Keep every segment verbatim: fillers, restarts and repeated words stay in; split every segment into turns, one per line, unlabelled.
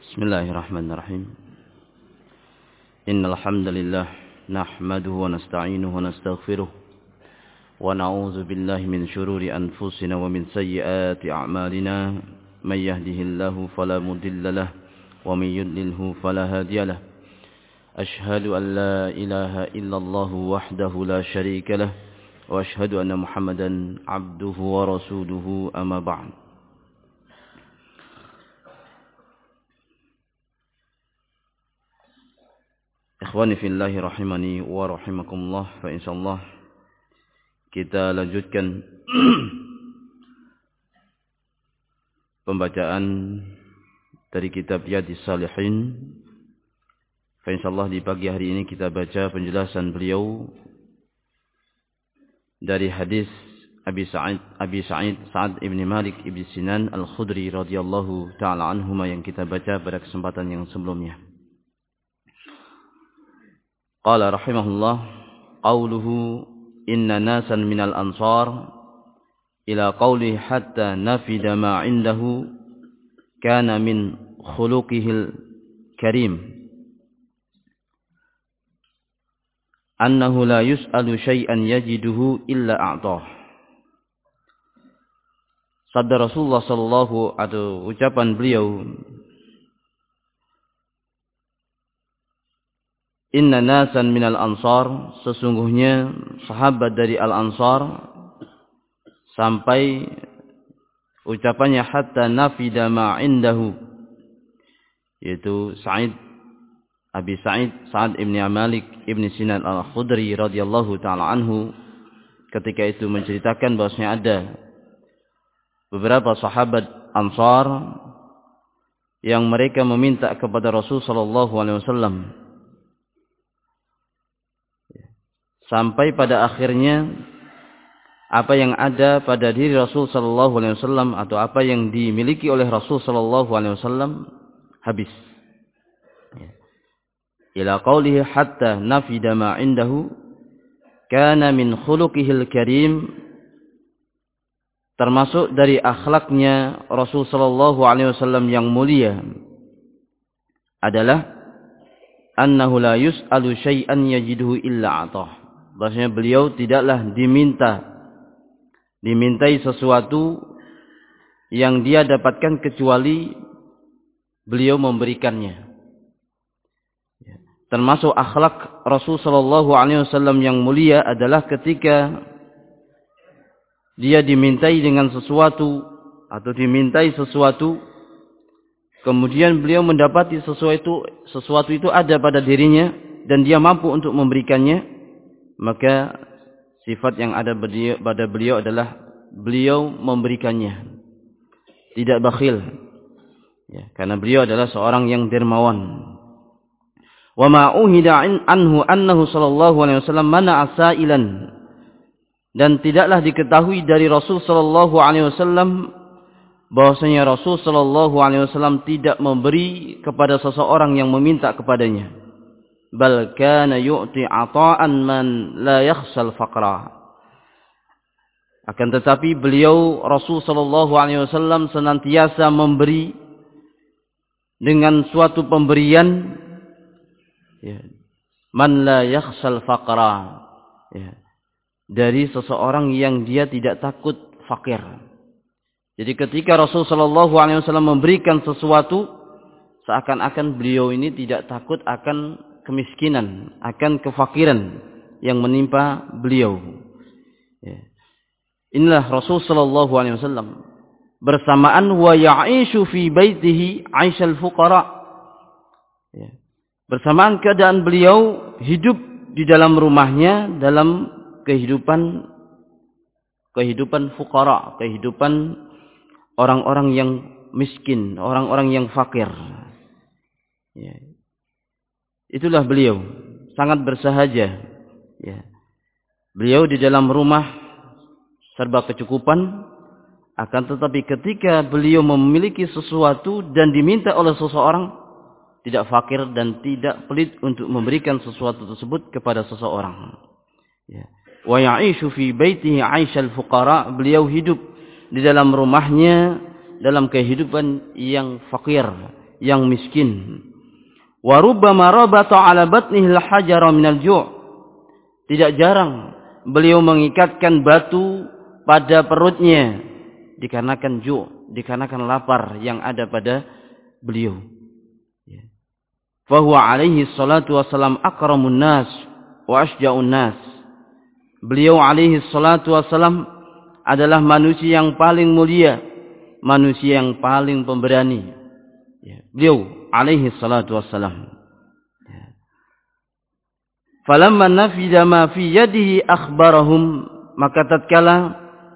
Bismillahirrahmanirrahim. Innal hamdalillah nahmaduhu wa nasta'inuhu wa nastaghfiruh wa na'udzu billahi min shururi anfusina wa min sayyiati a'malina. May yahdihillahu fala mudilla lahu wa may yudlilhu fala hadiya lahu. Ashhadu an la ilaha illallah wahdahu la syarika lahu wa ashhadu anna Muhammadan 'abduhu wa rasuluhu amma ba'd. Ikhwani fillahi rahimani wa rahimakumullah. Fa insyaallah kita lanjutkan pembacaan dari kitab Riyadhis Shalihin. Fa insyaallah di pagi hari ini kita baca penjelasan beliau dari hadis Abi Sa'id Abi Sa'id Sa'ad ibn Malik ibn Sinan Al-Khudri radhiyallahu taala anhuma yang kita baca pada kesempatan yang sebelumnya. Qala rahimahullah, qawluhu inna nasan minal ansar ila qawli hatta nafida ma indahu kana min khuluqihil karim annahu la yus'alu syai'an yajiduhu illa a'tah. Sabda Rasulullah sallallahu atau ucapan beliau, inna nasan minal ansar, sesungguhnya sahabat dari al-ansar, sampai ucapannya hatta nafida ma indahu, yaitu Sa'id Abi Sa'id Sa'ad ibn Malik ibn Sinan Al-Khudri radhiyallahu taala anhu ketika itu menceritakan bahwasanya ada beberapa sahabat ansar yang mereka meminta kepada Rasul sallallahu alaihi wasallam, sampai pada akhirnya apa yang ada pada diri Rasul sallallahu alaihi wasallam atau apa yang dimiliki oleh Rasul sallallahu alaihi wasallam habis. Ila qaulihi hatta nafida ma indahu kana min khuluqihil karim, termasuk dari akhlaknya Rasul sallallahu alaihi wasallam yang mulia adalah annahu la yus'alu syai'an yajiduhu illa atah. Bahasanya beliau tidaklah diminta dimintai sesuatu yang dia dapatkan kecuali beliau memberikannya. Termasuk akhlak Rasul sallallahu alaihi wasallam yang mulia adalah ketika dia dimintai dengan sesuatu atau dimintai sesuatu, kemudian beliau mendapati sesuatu sesuatu itu ada pada dirinya dan dia mampu untuk memberikannya, maka sifat yang ada pada beliau adalah beliau memberikannya, tidak bakhil, ya, karena beliau adalah seorang yang dermawan. Wa ma uhida anhu annahu sallallahu alaihi wasallam mana'a sa'ilan, dan tidaklah diketahui dari Rasul sallallahu alaihi wasallam bahwasanya Rasul sallallahu alaihi wasallam tidak memberi kepada seseorang yang meminta kepadanya. Bal kana yu'ti ata'an man la yakhshal faqra. Akan tetapi beliau Rasul sallallahu alaihi wasallam senantiasa memberi dengan suatu pemberian, ya, man la yakhshal faqra, ya, dari seseorang yang dia tidak takut fakir. Jadi ketika Rasul sallallahu alaihi wasallam memberikan sesuatu, seakan-akan beliau ini tidak takut akan kemiskinan, akan kefakiran yang menimpa beliau. Ya. Inilah Rasul sallallahu alaihi wasallam bersamaan wa ya'ishu fi baitihi 'aishal fuqara. Ya. Bersamaan keadaan beliau hidup di dalam rumahnya dalam kehidupan kehidupan fuqara, kehidupan orang-orang yang miskin, orang-orang yang fakir. Ya. Itulah beliau, sangat bersahaja. Ya. Beliau di dalam rumah serba kecukupan, akan tetapi ketika beliau memiliki sesuatu dan diminta oleh seseorang, tidak fakir dan tidak pelit untuk memberikan sesuatu tersebut kepada seseorang. Ya. Wa ya'ishu fi baitihi 'aishal fuqara, beliau hidup di dalam rumahnya dalam kehidupan yang fakir, yang miskin. Wa rubbama rabata 'ala batnihi al-hajara minal ju'. Tidak jarang beliau mengikatkan batu pada perutnya dikarenakan ju', dikarenakan lapar yang ada pada beliau. Fa huwa alaihi salatu wassalam akramun nas wa asja'un nas. Beliau alaihi salatu wassalam adalah manusia yang paling mulia, manusia yang paling pemberani. Ya, beliau alaihi salatu wassalam. Ya. Falamma nafida ma fi yadihi akhbarahum, maka tatkala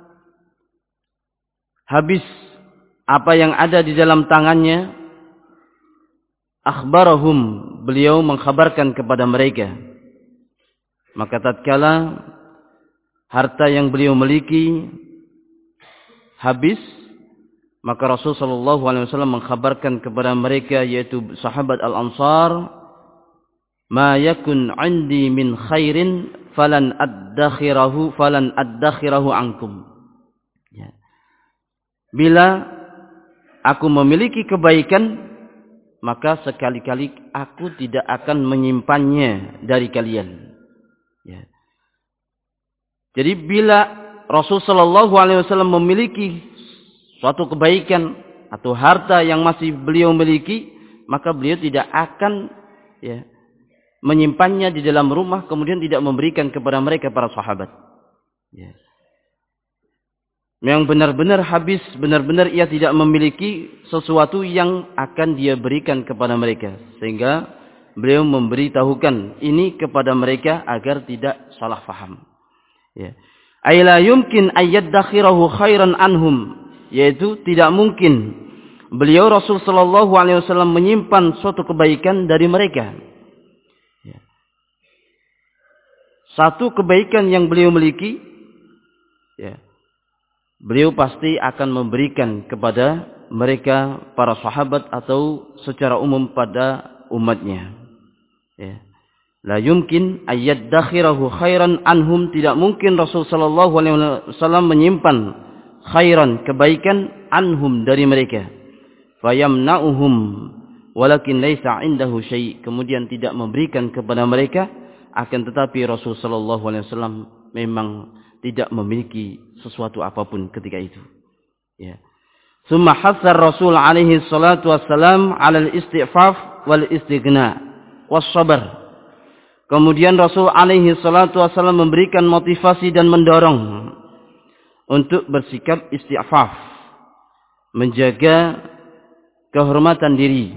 habis apa yang ada di dalam tangannya, akhbarahum, beliau mengkhabarkan kepada mereka. Maka tatkala harta yang beliau miliki habis, maka Rasul sallallahu alaihi wasallam mengkhabarkan kepada mereka, yaitu sahabat Al-Ansar, ma yakun 'indi min khairin falan addakhirahu falan addakhirahu ankum. Ya. Bila aku memiliki kebaikan, maka sekali-kali aku tidak akan menyimpannya dari kalian. Ya. Jadi bila Rasul sallallahu alaihi wasallam memiliki suatu kebaikan atau harta yang masih beliau miliki, maka beliau tidak akan ya, menyimpannya di dalam rumah kemudian tidak memberikan kepada mereka para sahabat. Ya. Yang benar-benar habis, benar-benar ia tidak memiliki sesuatu yang akan dia berikan kepada mereka, sehingga beliau memberitahukan ini kepada mereka agar tidak salah faham. Ya. Aila yumkin ayyadakhirahu khairan anhum, yaitu tidak mungkin beliau Rasul sallallahu alaihi wasallam menyimpan suatu kebaikan dari mereka. Ya. Satu kebaikan yang beliau miliki, ya, beliau pasti akan memberikan kepada mereka para sahabat atau secara umum pada umatnya. Ya. La yumkin ayyadakhirahu khairan anhum, tidak mungkin Rasul sallallahu alaihi wasallam menyimpan khairan, kebaikan, anhum, dari mereka. Fayamna'uhum walakin laisa 'indahu syai', kemudian tidak memberikan kepada mereka, akan tetapi Rasul sallallahu alaihi wasallam memang tidak memiliki sesuatu apapun ketika itu. Ya. Summa hassar Rasul alaihi salatu wassalam 'ala al-istighfaf wal istighna was sabr. Kemudian Rasul alaihi salatu wassalam memberikan motivasi dan mendorong untuk bersikap istighfaf, menjaga kehormatan diri,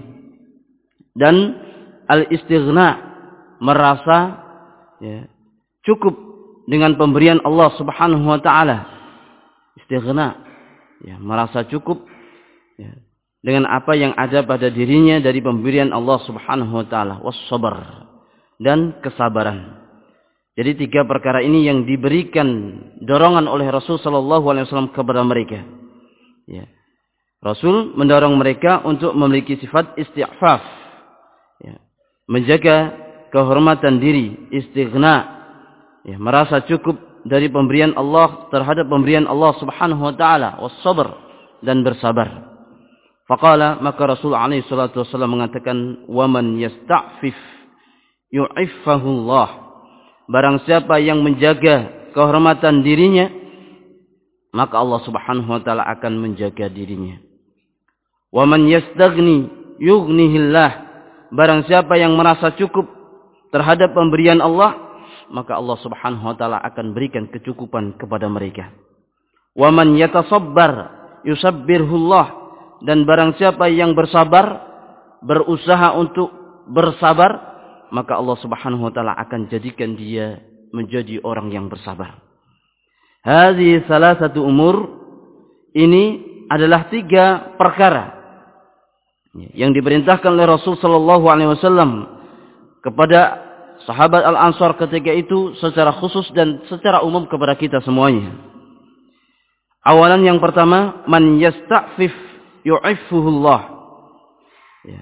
dan al-istighna, merasa ya, cukup dengan pemberian Allah Subhanahu wa taala. Istighna, ya, merasa cukup ya, dengan apa yang ada pada dirinya dari pemberian Allah Subhanahu wa taala. Was sabr, dan kesabaran. Jadi tiga perkara ini yang diberikan dorongan oleh Rasul sallallahu alaihi wasallam kepada mereka. Ya. Rasul mendorong mereka untuk memiliki sifat istighfaf, ya, menjaga kehormatan diri, istighna, ya, merasa cukup dari pemberian Allah terhadap pemberian Allah Subhanahu wa taala, was sabr, dan bersabar. Faqala, maka Rasul alaihi salatu wasallam mengatakan, wa man yasta'fif yu'iffahu Allah. Barang siapa yang menjaga kehormatan dirinya, maka Allah Subhanahu wa taala akan menjaga dirinya. Wa man yastaghni yughnihillah. Barang siapa yang merasa cukup terhadap pemberian Allah, maka Allah Subhanahu wa taala akan berikan kecukupan kepada mereka. Wa man yatasabbar yusabbirhullah. Dan barang siapa yang bersabar, berusaha untuk bersabar, maka Allah Subhanahu wa taala akan jadikan dia menjadi orang yang bersabar. Hadhihi salasatu umur, ini adalah tiga perkara yang diperintahkan oleh Rasul sallallahu alaihi wasallam kepada sahabat Al-Ansar ketika itu secara khusus dan secara umum kepada kita semuanya. Awalan yang pertama, man yasta'fif yu'iffuhullah. Ya.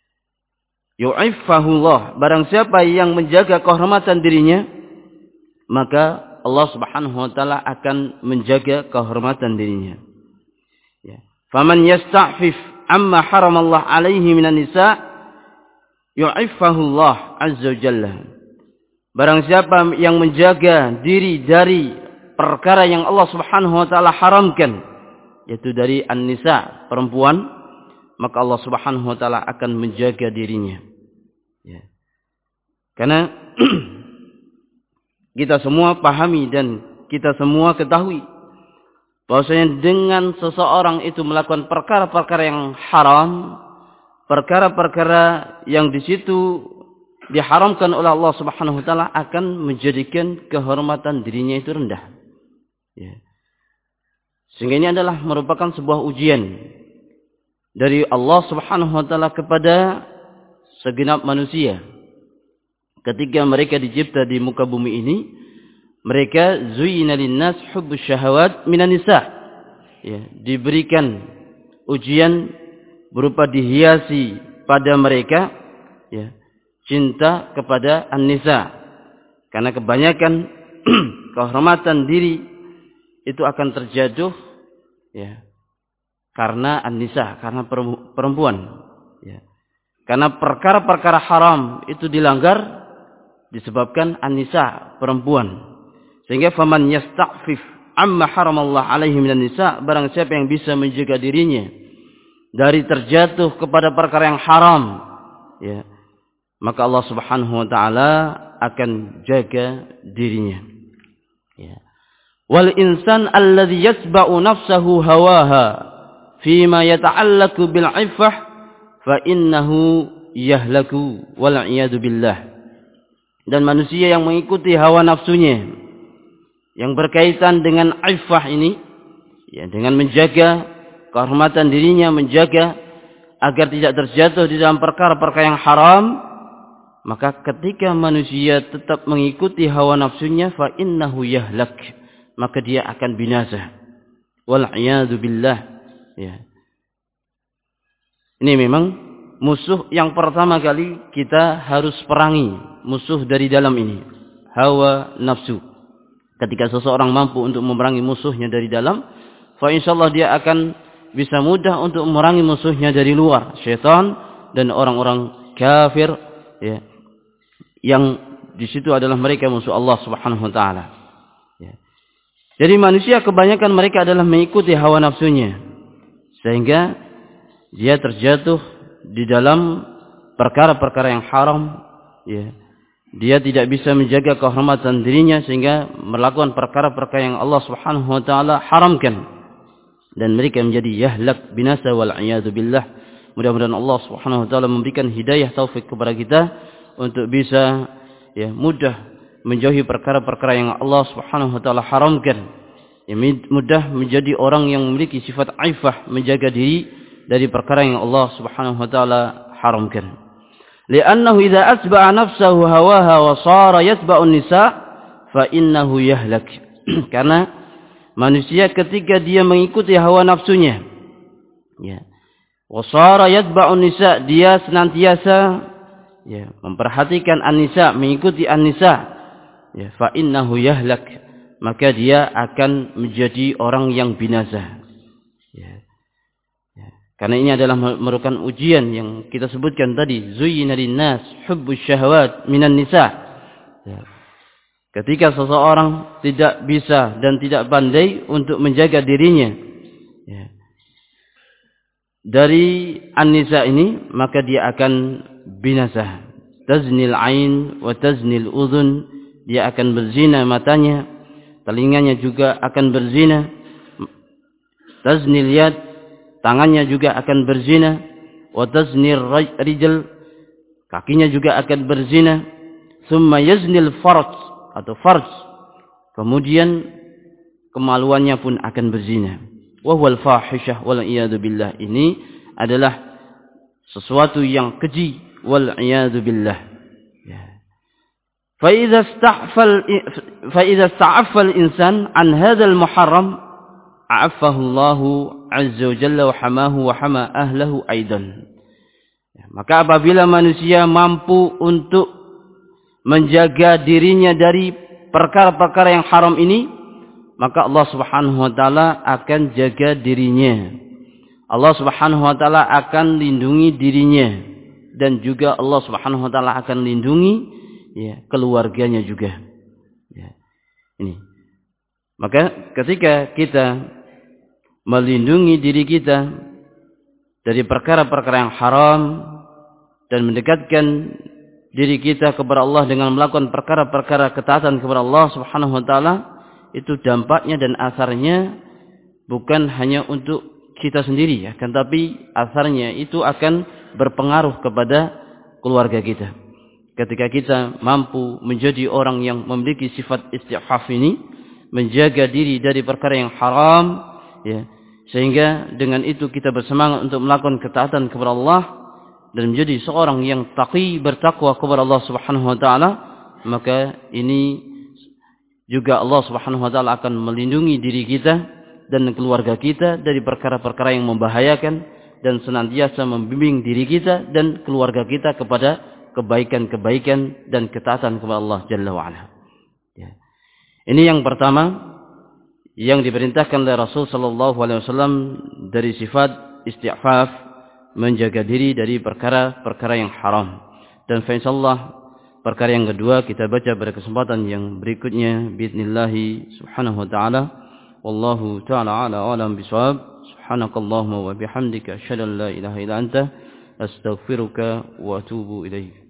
Yu'iffahullah, barang siapa yang menjaga kehormatan dirinya, maka Allah Subhanahu wa taala akan menjaga kehormatan dirinya. Ya. Faman yasta'fif amma haramallah alaihi minan nisa yu'iffahu Allah azza wa jalla. Barang siapa yang menjaga diri dari perkara yang Allah Subhanahu wa taala haramkan, yaitu dari an-nisa, perempuan, maka Allah Subhanahu wa taala akan menjaga dirinya. Ya. Karena kita semua pahami dan kita semua ketahui bahwasanya dengan seseorang itu melakukan perkara-perkara yang haram, perkara-perkara yang di situ diharamkan oleh Allah Subhanahu wa taala akan menjadikan kehormatan dirinya itu rendah. Ya. Sehingga ini adalah merupakan sebuah ujian dari Allah Subhanahu wa taala kepada segenap manusia. Ketika mereka dicipta di muka bumi ini, mereka zuyyina linnas hubbus syahawat minan nisa. Ya, diberikan ujian berupa dihiasi pada mereka ya, cinta kepada an-nisa. Karena kebanyakan kehormatan diri itu akan terjatuh ya, karena an-nisa, karena perempuan ya. Karena perkara-perkara haram itu dilanggar disebabkan an-nisa, perempuan. Sehingga faman yasta'fif amma haramallah alaihi minan nisa, barang siapa yang bisa menjaga dirinya dari terjatuh kepada perkara yang haram ya, maka Allah Subhanahu wa taala akan jaga dirinya ya. Wal insan alladhi yatba'u nafsahu hawaha fima yata'allaqu bil 'iffah fa innahu yahlaku wal 'iyadu billah. Dan manusia yang mengikuti hawa nafsunya yang berkaitan dengan iffah ini ya, dengan menjaga kehormatan dirinya, menjaga agar tidak terjatuh di dalam perkara-perkara yang haram, maka ketika manusia tetap mengikuti hawa nafsunya, fa innahu yahlak, maka dia akan binasa. Wal iyadu billah. Ya. Ini memang musuh yang pertama kali kita harus perangi, musuh dari dalam ini, hawa nafsu. Ketika seseorang mampu untuk memerangi musuhnya dari dalam, fa insyaallah dia akan bisa mudah untuk memerangi musuhnya dari luar, syaitan dan orang-orang kafir ya, yang di situ adalah mereka musuh Allah Subhanahu wa taala. Ya. Jadi manusia kebanyakan mereka adalah mengikuti hawa nafsunya, sehingga dia terjatuh di dalam perkara-perkara yang haram ya. Dia tidak bisa menjaga kehormatan dirinya sehingga melakukan perkara-perkara yang Allah Subhanahu wa taala haramkan, dan mereka menjadi yahlak, binasa wal iyadu billah. Mudah-mudahan Allah Subhanahu wa taala memberikan hidayah taufik kepada kita untuk bisa ya mudah menjauhi perkara-perkara yang Allah Subhanahu wa taala haramkan. Ya, mudah menjadi orang yang memiliki sifat aifah, menjaga diri dari perkara yang Allah Subhanahu wa taala haramkan. Li'annahu idza asba'a nafsahu hawaha wa shara yatba'u an-nisa fa innahu yahlak. Karena manusia ketika dia mengikuti hawa nafsunya ya, wa shara yatba'u an-nisa, dia senantiasa ya memperhatikan an-nisa, mengikuti an-nisa ya, fa innahu yahlak, maka dia akan menjadi orang yang binasa ya. Karena ini adalah merupakan ujian yang kita sebutkan tadi, zuyyina linnas hubbus syahawat minan nisa. Ya. Ketika seseorang tidak bisa dan tidak pandai untuk menjaga dirinya ya, dari an-nisa ini, maka dia akan binasa. Taznil ain wa taznil udhun, dia akan berzina matanya, telinganya juga akan berzina. Taznil yad, tangannya juga akan berzina. Wa taznir rijl, kakinya juga akan berzina. Thumma yaznil farj, atau farj, kemudian kemaluannya pun akan berzina. Wa huwal fahishah wal iyadu billah, ini adalah sesuatu yang keji, wal iyadu billah ya. Fa idza ista'fal fa idza ista'affa al-insan an hadzal muharram a'affahu Allah azza wa jalla wa hamahu wa hama ahlahu aidan. Ya, maka apabila manusia mampu untuk menjaga dirinya dari perkara-perkara yang haram ini, maka Allah Subhanahu wa taala akan jaga dirinya. Allah Subhanahu wa taala akan lindungi dirinya dan juga Allah Subhanahu wa taala akan lindungi ya keluarganya juga. Ya. Ini. Maka ketika kita melindungi diri kita dari perkara-perkara yang haram dan mendekatkan diri kita kepada Allah dengan melakukan perkara-perkara ketaatan kepada Allah Subhanahu wa taala, itu dampaknya dan asarnya bukan hanya untuk kita sendiri ya, kan tapi asarnya itu akan berpengaruh kepada keluarga kita. Ketika kita mampu menjadi orang yang memiliki sifat isti'faf ini, menjaga diri dari perkara yang haram ya, sehingga dengan itu kita bersemangat untuk melakukan ketaatan kepada Allah dan menjadi seorang yang taqi, bertakwa kepada Allah Subhanahu wa taala, maka ini juga Allah Subhanahu wa taala akan melindungi diri kita dan keluarga kita dari perkara-perkara yang membahayakan dan senantiasa membimbing diri kita dan keluarga kita kepada kebaikan-kebaikan dan ketaatan kepada Allah Jalla wa Ala. Ya. Ini yang pertama yang diperintahkan oleh Rasul sallallahu alaihi wasallam dari sifat isti'faf, menjaga diri dari perkara-perkara yang haram. Dan insyaallah perkara yang kedua kita baca pada kesempatan yang berikutnya باذنillah subhanahu wa taala. Wallahu taala ala alam bisawab. Subhanakallahumma wa bihamdika asyhadu an la ilaha illa anta astaghfiruka wa atubu ilaik.